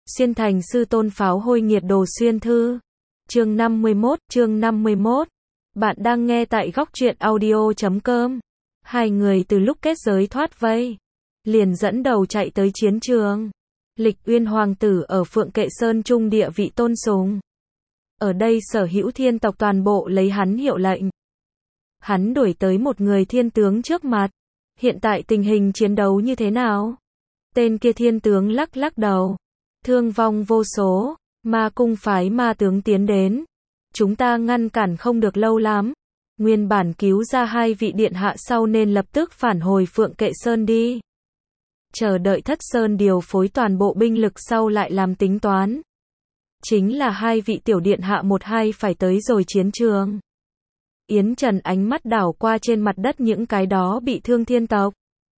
Xuyên thành sư tôn pháo hôi nghiệt đồ xuyên thư. Chương 51. Bạn đang nghe tại góc truyện audio.com. Hai người từ lúc kết giới thoát vây, liền dẫn đầu chạy tới chiến trường. Lịch Uyên hoàng tử ở Phượng Kệ Sơn trung địa vị tôn sùng. Ở đây sở hữu thiên tộc toàn bộ lấy hắn hiệu lệnh. Hắn đuổi tới một người thiên tướng trước mặt. Hiện tại tình hình chiến đấu như thế nào? Tên kia thiên tướng lắc lắc đầu. Thương vong vô số, ma cung phái ma tướng tiến đến. Chúng ta ngăn cản không được lâu lắm. Nguyên bản cứu ra hai vị điện hạ sau nên lập tức phản hồi Phượng Kệ Sơn đi. Chờ đợi Thất Sơn điều phối toàn bộ binh lực sau lại làm tính toán. Chính là hai vị tiểu điện hạ một hai phải tới rồi chiến trường. Yến Trần ánh mắt đảo qua trên mặt đất những cái đó bị thương thiên tộc.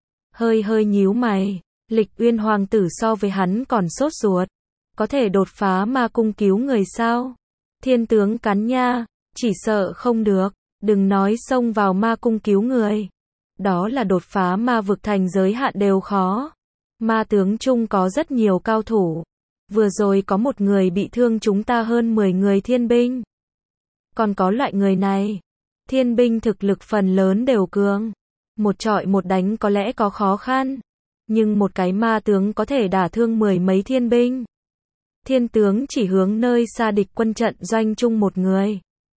Hơi nhíu mày. Lịch Uyên hoàng tử so với hắn còn sốt ruột. Có thể đột phá ma cung cứu người sao? Thiên tướng cắn nha, chỉ sợ không được. Đừng nói xông vào ma cung cứu người. Đó là đột phá ma vực thành giới hạn đều khó. Ma tướng chung có rất nhiều cao thủ. Vừa rồi có một người bị thương chúng ta hơn 10 người thiên binh. Còn có loại người này. Thiên binh thực lực phần lớn đều cường. Một trọi một đánh có lẽ có khó khăn. Nhưng một cái ma tướng có thể đả thương 10 mấy thiên binh. Thiên tướng chỉ hướng nơi xa địch quân trận doanh chung một người.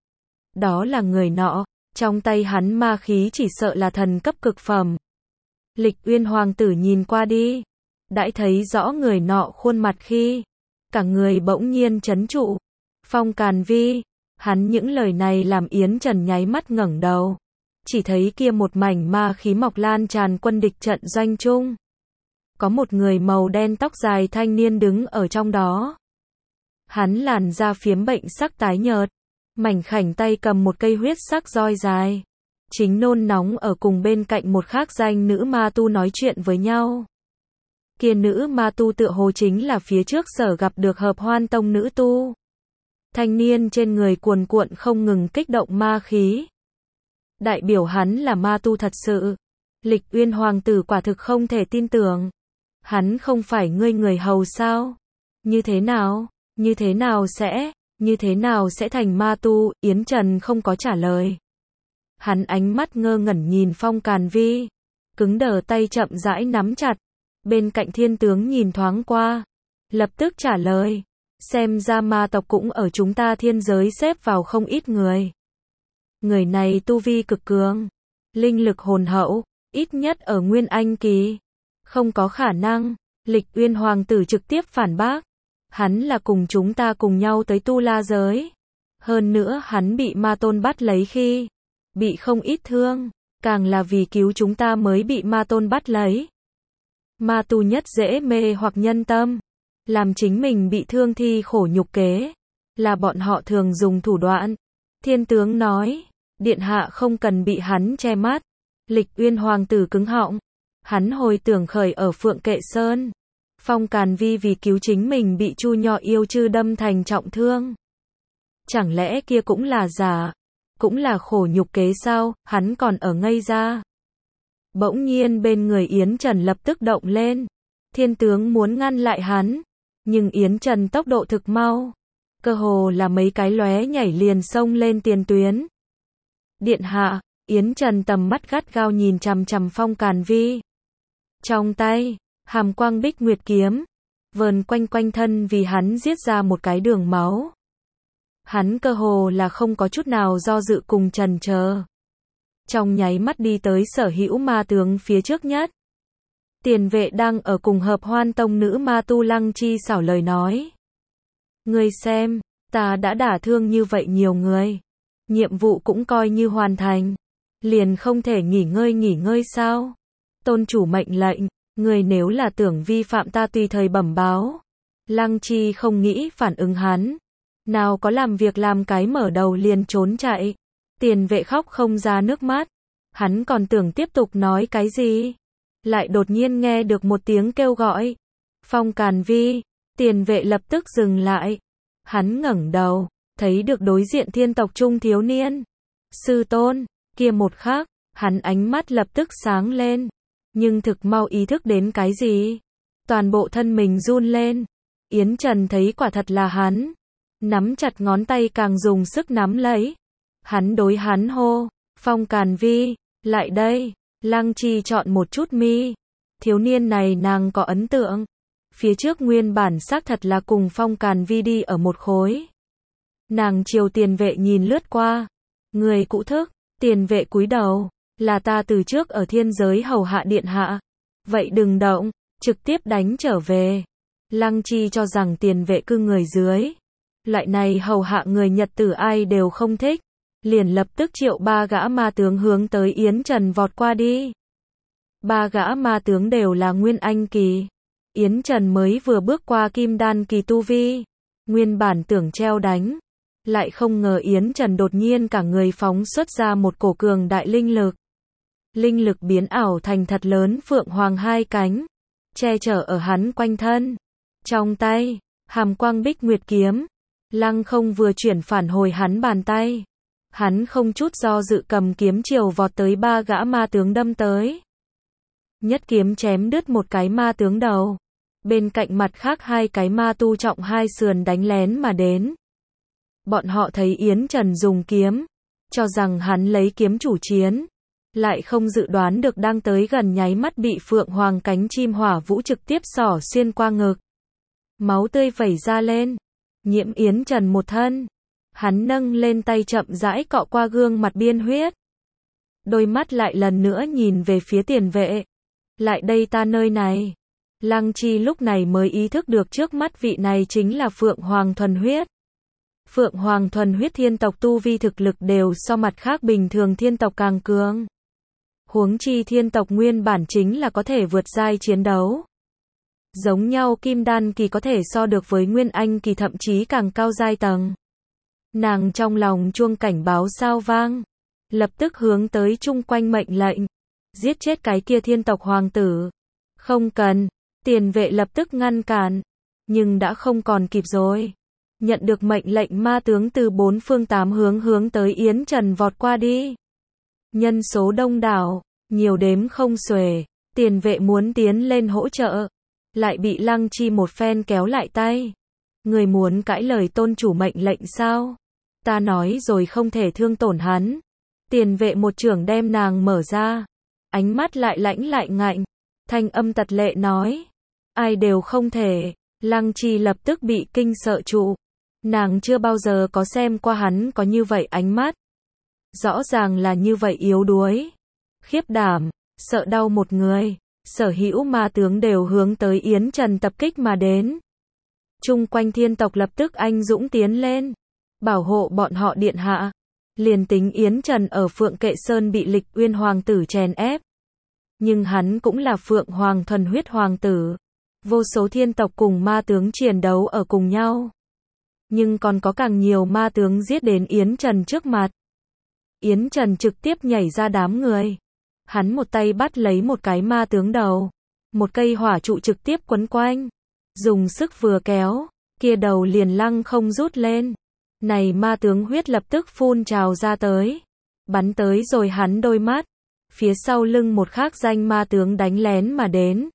Đó là người nọ, trong tay hắn ma khí chỉ sợ là thần cấp cực phẩm. Lịch Uyên hoàng tử nhìn qua đi, đãi thấy rõ người nọ khuôn mặt khi, cả người bỗng nhiên chấn trụ. Phong Càn Vi, hắn những lời này làm Yến Trần nháy mắt ngẩng đầu. Chỉ thấy kia một mảnh ma khí mọc lan tràn quân địch trận doanh chung. Có một người màu đen tóc dài thanh niên đứng ở trong đó. Hắn làn da phiếm bệnh sắc tái nhợt, mảnh khảnh tay cầm một cây huyết sắc roi dài. Chính nôn nóng ở cùng bên cạnh một khác danh nữ ma tu nói chuyện với nhau. Kia nữ ma tu tựa hồ chính là phía trước sở gặp được Hợp Hoan Tông nữ tu. Thanh niên trên người cuồn cuộn không ngừng kích động ma khí. Đại biểu hắn là ma tu thật sự. Lịch Uyên hoàng tử quả thực không thể tin tưởng. Hắn không phải ngươi người hầu sao? Như thế nào sẽ thành ma tu? Yến Trần không có trả lời. Hắn ánh mắt ngơ ngẩn nhìn Phong Càn Vi. Cứng đờ tay chậm rãi nắm chặt. Bên cạnh thiên tướng nhìn thoáng qua. Lập tức trả lời. Xem ra ma tộc cũng ở chúng ta thiên giới xếp vào không ít người. Người này tu vi cực cường. Linh lực hồn hậu. Ít nhất ở Nguyên Anh kỳ. Không có khả năng. Lịch Uyên hoàng tử trực tiếp phản bác. Hắn là cùng chúng ta cùng nhau tới Tu La giới. Hơn nữa hắn bị ma tôn bắt lấy khi bị không ít thương. Càng là vì cứu chúng ta mới bị ma tôn bắt lấy. Ma tu nhất dễ mê hoặc nhân tâm. Làm chính mình bị thương thi khổ nhục kế. Là bọn họ thường dùng thủ đoạn. Thiên tướng nói. Điện hạ không cần bị hắn che mắt. Lịch Uyên hoàng tử cứng họng. Hắn hồi tưởng khởi ở Phượng Kệ Sơn. Phong Càn Vi vì cứu chính mình bị Chu Nho yêu chư đâm thành trọng thương. Chẳng lẽ kia cũng là giả? Cũng là khổ nhục kế sao? Hắn còn ở ngây ra. Bỗng nhiên bên người Yến Trần lập tức động lên. Thiên tướng muốn ngăn lại hắn. Nhưng Yến Trần tốc độ thực mau. Cơ hồ là mấy cái lóe nhảy liền xông lên tiền tuyến. Điện hạ, Yến Trần tầm mắt gắt gao nhìn chằm chằm Phong Càn Vi. Trong tay, hàm quang bích nguyệt kiếm, vờn quanh thân vì hắn giết ra một cái đường máu. Hắn cơ hồ là không có chút nào do dự cùng chần chờ. Trong nháy mắt đi tới sở hữu ma tướng phía trước nhất. Tiền vệ đang ở cùng Hợp Hoan Tông nữ ma tu Lăng Chi xảo lời nói. Ngươi xem, ta đã đả thương như vậy nhiều người. Nhiệm vụ cũng coi như hoàn thành. Liền không thể nghỉ ngơi sao? Tôn chủ mệnh lệnh, người nếu là tưởng vi phạm ta tùy thời bẩm báo. Lăng Chi không nghĩ phản ứng hắn. Nào có làm việc làm cái mở đầu liền trốn chạy. Tiền vệ khóc không ra nước mắt. Hắn còn tưởng tiếp tục nói cái gì. Lại đột nhiên nghe được một tiếng kêu gọi. Phong Càn Vi, tiền vệ lập tức dừng lại. Hắn ngẩng đầu, thấy được đối diện thiên tộc trung thiếu niên. Sư tôn, kia một khắc, hắn ánh mắt lập tức sáng lên. Nhưng thực mau ý thức đến cái gì? Toàn bộ thân mình run lên. Yến Trần thấy quả thật là hắn. Nắm chặt ngón tay càng dùng sức nắm lấy. Hắn đối hắn hô, Phong Càn Vi, lại đây. Lăng Chi chọn một chút mi. Thiếu niên này nàng có ấn tượng. Phía trước nguyên bản xác thật là cùng Phong Càn Vi đi ở một khối. Nàng chiều tiền vệ nhìn lướt qua. Người cũ thức, tiền vệ cúi đầu. Là ta từ trước ở thiên giới hầu hạ điện hạ. Vậy đừng động, trực tiếp đánh trở về. Lăng Chi cho rằng tiền vệ cư người dưới. Loại này hầu hạ người Nhật tử ai đều không thích. Liền lập tức triệu 3 gã ma tướng hướng tới Yến Trần vọt qua đi. 3 gã ma tướng đều là Nguyên Anh kỳ. Yến Trần mới vừa bước qua Kim Đan kỳ tu vi. Nguyên bản tưởng treo đánh. Lại không ngờ Yến Trần đột nhiên cả người phóng xuất ra một cổ cường đại linh lực. Linh lực biến ảo thành thật lớn phượng hoàng 2 cánh. Che chở ở hắn quanh thân. Trong tay, hàm quang bích nguyệt kiếm. Lăng không vừa chuyển phản hồi hắn bàn tay. Hắn không chút do dự cầm kiếm chiều vọt tới 3 gã ma tướng đâm tới. Nhất kiếm chém đứt một cái ma tướng đầu. Bên cạnh mặt khác 2 cái ma tu trọng 2 sườn đánh lén mà đến. Bọn họ thấy Yến Trần dùng kiếm. Cho rằng hắn lấy kiếm chủ chiến. Lại không dự đoán được đang tới gần nháy mắt bị phượng hoàng cánh chim hỏa vũ trực tiếp xỏ xuyên qua ngực. Máu tươi vẩy ra lên. Nhiễm Yến Trần một thân. Hắn nâng lên tay chậm rãi cọ qua gương mặt biên huyết. Đôi mắt lại lần nữa nhìn về phía tiền vệ. Lại đây ta nơi này. Lăng Chi lúc này mới ý thức được trước mắt vị này chính là Phượng Hoàng thuần huyết. Phượng Hoàng thuần huyết thiên tộc tu vi thực lực đều so mặt khác bình thường thiên tộc càng cường. Huống chi thiên tộc nguyên bản chính là có thể vượt giai chiến đấu. Giống nhau Kim Đan kỳ có thể so được với Nguyên Anh kỳ thậm chí càng cao giai tầng. Nàng trong lòng chuông cảnh báo sao vang. Lập tức hướng tới chung quanh mệnh lệnh. Giết chết cái kia thiên tộc hoàng tử. Không cần. Tiền vệ lập tức ngăn cản. Nhưng đã không còn kịp rồi. Nhận được mệnh lệnh ma tướng từ 4 phương 8 hướng tới Yến Trần vọt qua đi. Nhân số đông đảo. Nhiều đếm không xuể. Tiền vệ muốn tiến lên hỗ trợ. Lại bị Lăng Chi một phen kéo lại tay. Người muốn cãi lời tôn chủ mệnh lệnh sao? Ta nói rồi không thể thương tổn hắn. Tiền vệ một chưởng đem nàng mở ra. Ánh mắt lại lãnh lại ngạnh. Thanh âm tật lệ nói. Ai đều không thể. Lăng Chi lập tức bị kinh sợ trụ. Nàng chưa bao giờ có xem qua hắn có như vậy ánh mắt. Rõ ràng là như vậy yếu đuối. Khiếp đảm, sợ đau một người. Sở hữu ma tướng đều hướng tới Yến Trần tập kích mà đến. Chung quanh thiên tộc lập tức anh dũng tiến lên. Bảo hộ bọn họ điện hạ. Liền tính Yến Trần ở Phượng Kệ Sơn bị Lịch Uyên hoàng tử chèn ép. Nhưng hắn cũng là Phượng Hoàng thuần huyết hoàng tử. Vô số thiên tộc cùng ma tướng chiến đấu ở cùng nhau. Nhưng còn có càng nhiều ma tướng giết đến Yến Trần trước mặt. Yến Trần trực tiếp nhảy ra đám người. Hắn một tay bắt lấy một cái ma tướng đầu. Một cây hỏa trụ trực tiếp quấn quanh. Dùng sức vừa kéo. Kia đầu liền lăng không rút lên. Này ma tướng huyết lập tức phun trào ra tới. Bắn tới rồi hắn đôi mắt. Phía sau lưng một khác danh ma tướng đánh lén mà đến.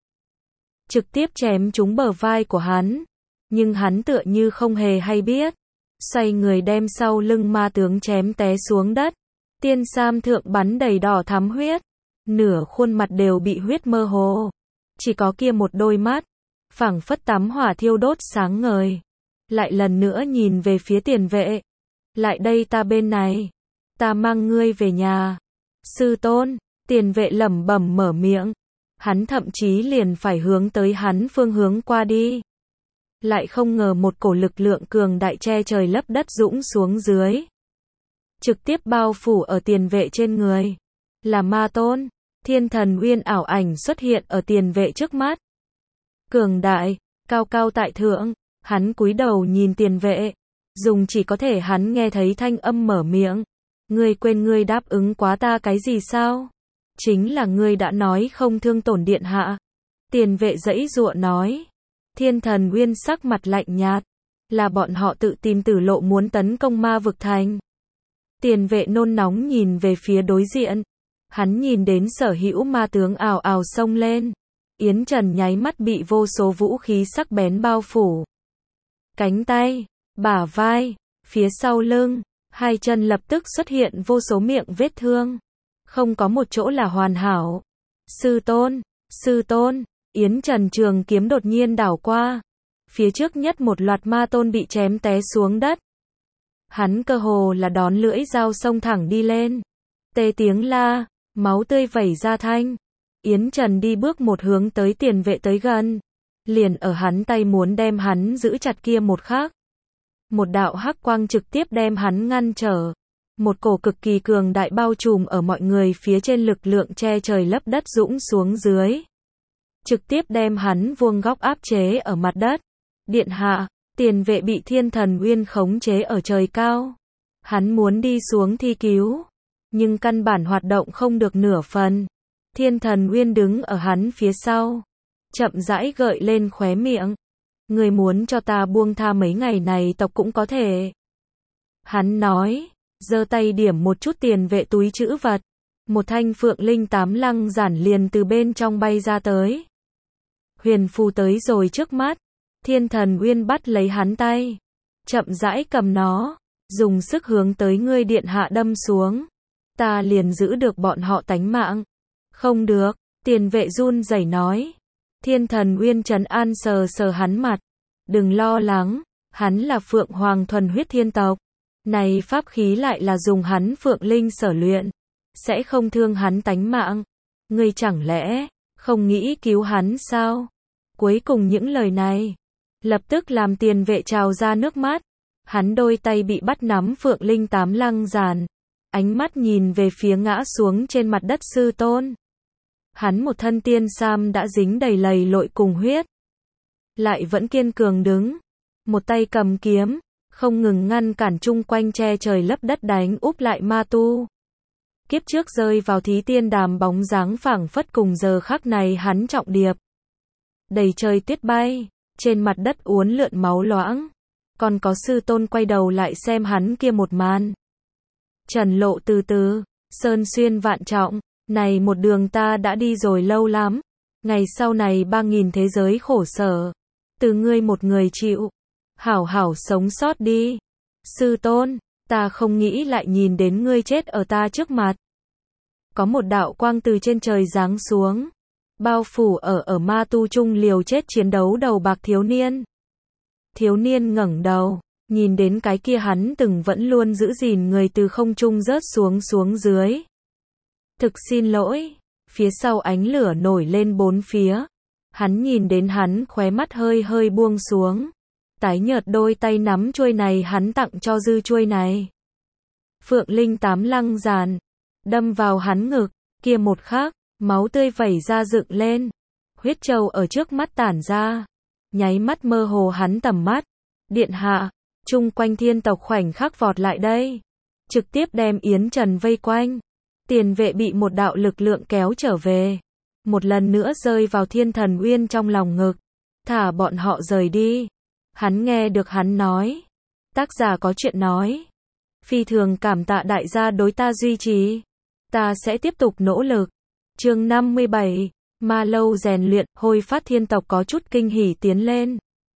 Trực tiếp chém trúng bờ vai của hắn. Nhưng hắn tựa như không hề hay biết. Xoay người đem sau lưng ma tướng chém té xuống đất. Tiên sam thượng bắn đầy đỏ thắm huyết. Nửa khuôn mặt đều bị huyết mơ hồ. Chỉ có kia một đôi mắt. Phảng phất tắm hỏa thiêu đốt sáng ngời. Lại lần nữa nhìn về phía tiền vệ. Lại đây ta bên này. Ta mang ngươi về nhà. Sư tôn, tiền vệ lẩm bẩm mở miệng. Hắn thậm chí liền phải hướng tới hắn phương hướng qua đi. Lại không ngờ một cổ lực lượng cường đại che trời lấp đất dũng xuống dưới. Trực tiếp bao phủ ở tiền vệ trên người. Là ma tôn. Thiên thần uyên ảo ảnh xuất hiện ở tiền vệ trước mắt. Cường đại, cao cao tại thượng. Hắn cúi đầu nhìn tiền vệ. Dùng chỉ có thể hắn nghe thấy thanh âm mở miệng. Ngươi quên ngươi đáp ứng quá ta cái gì sao? Chính là ngươi đã nói không thương tổn điện hạ. Tiền vệ giãy giụa nói. Thiên thần uyên sắc mặt lạnh nhạt. Là bọn họ tự tìm tử lộ muốn tấn công ma vực thành. Tiền vệ nôn nóng nhìn về phía đối diện. Hắn nhìn đến sở hữu ma tướng ào ào xông lên. Yến Trần nháy mắt bị vô số vũ khí sắc bén bao phủ. cánh tay, bả vai, phía sau lưng, hai chân lập tức xuất hiện vô số miệng vết thương. Không có một chỗ là hoàn hảo. Sư tôn, Yến Trần trường kiếm đột nhiên đảo qua. Phía trước nhất một loạt ma tôn bị chém té xuống đất. Hắn cơ hồ là đón lưỡi dao xông thẳng đi lên. Tê tiếng la, máu tươi vẩy ra thanh. Yến Trần đi bước một hướng tới tiền vệ tới gần. Liền ở hắn tay muốn đem hắn giữ chặt kia một khắc. Một đạo hắc quang trực tiếp đem hắn ngăn trở. Một cổ cực kỳ cường đại bao trùm ở mọi người phía trên lực lượng che trời lấp đất dũng xuống dưới. Trực tiếp đem hắn vuông góc áp chế ở mặt đất. Điện hạ, tiền vệ bị Thiên Thần Uyên khống chế ở trời cao. Hắn muốn đi xuống thi cứu. Nhưng căn bản hoạt động không được nửa phần. Thiên Thần Uyên đứng ở hắn phía sau. Chậm rãi gợi lên khóe miệng. Người muốn cho ta buông tha mấy ngày này tộc cũng có thể. Hắn nói, giơ tay điểm một chút tiền vệ túi trữ vật. Một thanh phượng linh 8 lăng giản liền từ bên trong bay ra tới. Huyền phù tới rồi trước mắt. Thiên Thần Uyên bắt lấy hắn tay. Chậm rãi cầm nó. Dùng sức hướng tới ngươi điện hạ đâm xuống. Ta liền giữ được bọn họ tánh mạng. Không được, tiền vệ run rẩy nói. Thiên Thần Uyên trấn an sờ sờ hắn mặt. Đừng lo lắng, hắn là Phượng Hoàng thuần huyết thiên tộc. Này pháp khí lại là dùng hắn Phượng Linh sở luyện. Sẽ không thương hắn tánh mạng. Ngươi chẳng lẽ không nghĩ cứu hắn sao? Cuối cùng những lời này lập tức làm tiền vệ trào ra nước mắt. Hắn đôi tay bị bắt nắm Phượng Linh 8 lăng giàn. Ánh mắt nhìn về phía ngã xuống trên mặt đất sư tôn. Hắn một thân tiên sam đã dính đầy lầy lội cùng huyết. Lại vẫn kiên cường đứng. Một tay cầm kiếm. Không ngừng ngăn cản chung quanh che trời lấp đất đánh úp lại ma tu. Kiếp trước rơi vào thí tiên đàm bóng dáng phảng phất cùng giờ khắc này hắn trọng điệp. Đầy trời tuyết bay. Trên mặt đất uốn lượn máu loãng. Còn có sư tôn quay đầu lại xem hắn kia một màn. Trần lộ từ từ. Sơn xuyên vạn trọng. Này một đường ta đã đi rồi lâu lắm. Ngày sau này 3000 thế giới khổ sở. Từ ngươi một người chịu. Hảo hảo sống sót đi. Sư tôn, ta không nghĩ lại nhìn đến ngươi chết ở ta trước mặt. Có một đạo quang từ trên trời giáng xuống. Bao phủ ở ma tu trung liều chết chiến đấu đầu bạc thiếu niên. Thiếu niên ngẩng đầu. Nhìn đến cái kia hắn từng vẫn luôn giữ gìn người từ không trung rớt xuống dưới. Thực xin lỗi. Phía sau ánh lửa nổi lên bốn phía. Hắn nhìn đến hắn khóe mắt hơi buông xuống. Tái nhợt đôi tay nắm chuôi này hắn tặng cho dư chuôi này. Phượng Linh 8 lăng giàn. Đâm vào hắn ngực. Kia một khắc, máu tươi vẩy ra dựng lên. Huyết châu ở trước mắt tản ra. Nháy mắt mơ hồ hắn tầm mắt. Điện hạ. Chung quanh thiên tộc khoảnh khắc vọt lại đây. Trực tiếp đem Yến Trần vây quanh. Tiền vệ bị một đạo lực lượng kéo trở về. Một lần nữa rơi vào Thiên Thần Uyên trong lòng ngực. Thả bọn họ rời đi. Hắn nghe được hắn nói. Tác giả có chuyện nói. Phi thường cảm tạ đại gia đối ta duy trì. Ta sẽ tiếp tục nỗ lực. Chương 57. Ma lâu rèn luyện. Hồi phát thiên tộc có chút kinh hỉ tiến lên.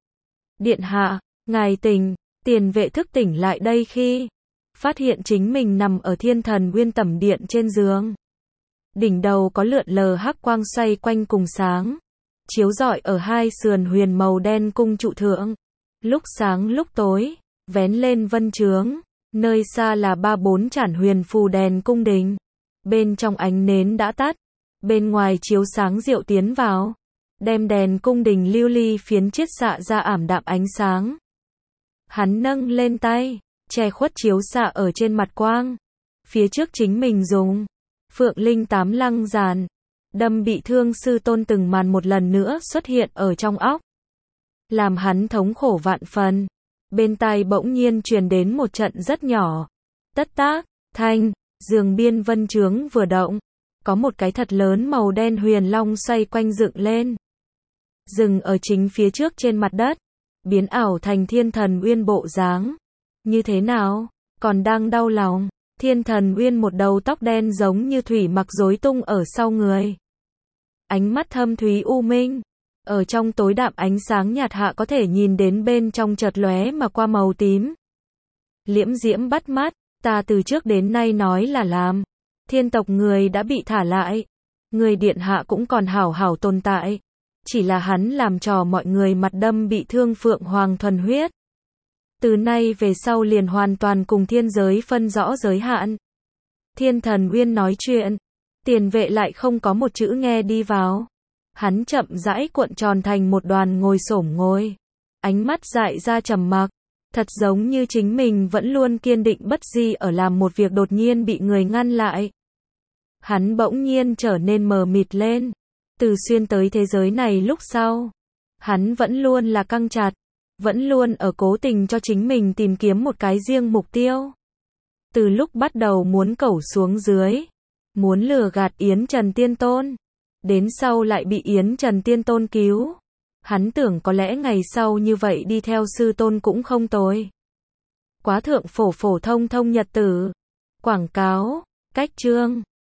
Điện hạ, ngài tỉnh. Tiền vệ thức tỉnh lại đây khi phát hiện chính mình nằm ở Thiên Thần Uyên tẩm điện trên giường. Đỉnh đầu có lượn lờ hắc quang xoay quanh cùng sáng. Chiếu rọi ở hai sườn huyền màu đen cung trụ thượng. Lúc sáng lúc tối, vén lên vân trướng. Nơi xa là 3-4 chản huyền phù đèn cung đình. Bên trong ánh nến đã tắt. Bên ngoài chiếu sáng diệu tiến vào. Đem đèn cung đình lưu ly phiến chiết xạ ra ảm đạm ánh sáng. Hắn nâng lên tay, che khuất chiếu xạ ở trên mặt quang. Phía trước chính mình dùng Phượng Linh 8 lăng giàn. Đâm bị thương sư tôn từng màn một lần nữa xuất hiện ở trong óc. Làm hắn thống khổ vạn phần. Bên tai bỗng nhiên truyền đến một trận rất nhỏ. Tất tác, thanh, giường biên vân trướng vừa động. Có một cái thật lớn màu đen huyền long xoay quanh dựng lên. Dừng ở chính phía trước trên mặt đất. Biến ảo thành Thiên Thần Uyên bộ dáng. Như thế nào? Còn đang đau lòng. Thiên Thần Uyên một đầu tóc đen giống như thủy mặc rối tung ở sau người. Ánh mắt thâm thúy u minh. Ở trong tối đạm ánh sáng nhạt hạ có thể nhìn đến bên trong chợt lóe mà qua màu tím. Liễm diễm bắt mắt, ta từ trước đến nay nói là làm. Thiên tộc người đã bị thả lại. Người điện hạ cũng còn hảo hảo tồn tại. Chỉ là hắn làm trò mọi người mặt đâm bị thương Phượng Hoàng thuần huyết. Từ nay về sau liền hoàn toàn cùng thiên giới phân rõ giới hạn. Thiên thần Uyên nói chuyện. Tiền vệ lại không có một chữ nghe đi vào. Hắn chậm rãi cuộn tròn thành một đoàn ngồi xổm ngồi. Ánh mắt dại ra trầm mặc. Thật giống như chính mình vẫn luôn kiên định bất di ở làm một việc đột nhiên bị người ngăn lại. Hắn bỗng nhiên trở nên mờ mịt lên. Từ xuyên tới thế giới này lúc sau. Hắn vẫn luôn là căng chặt. Vẫn luôn ở cố tình cho chính mình tìm kiếm một cái riêng mục tiêu. Từ lúc bắt đầu muốn cẩu xuống dưới. Muốn lừa gạt Yến Trần Tiên Tôn. Đến sau lại bị Yến Trần Tiên Tôn cứu. Hắn tưởng có lẽ ngày sau như vậy đi theo sư tôn cũng không tồi. Quá thượng phổ phổ thông thông nhật tử. Quảng cáo, cách chương.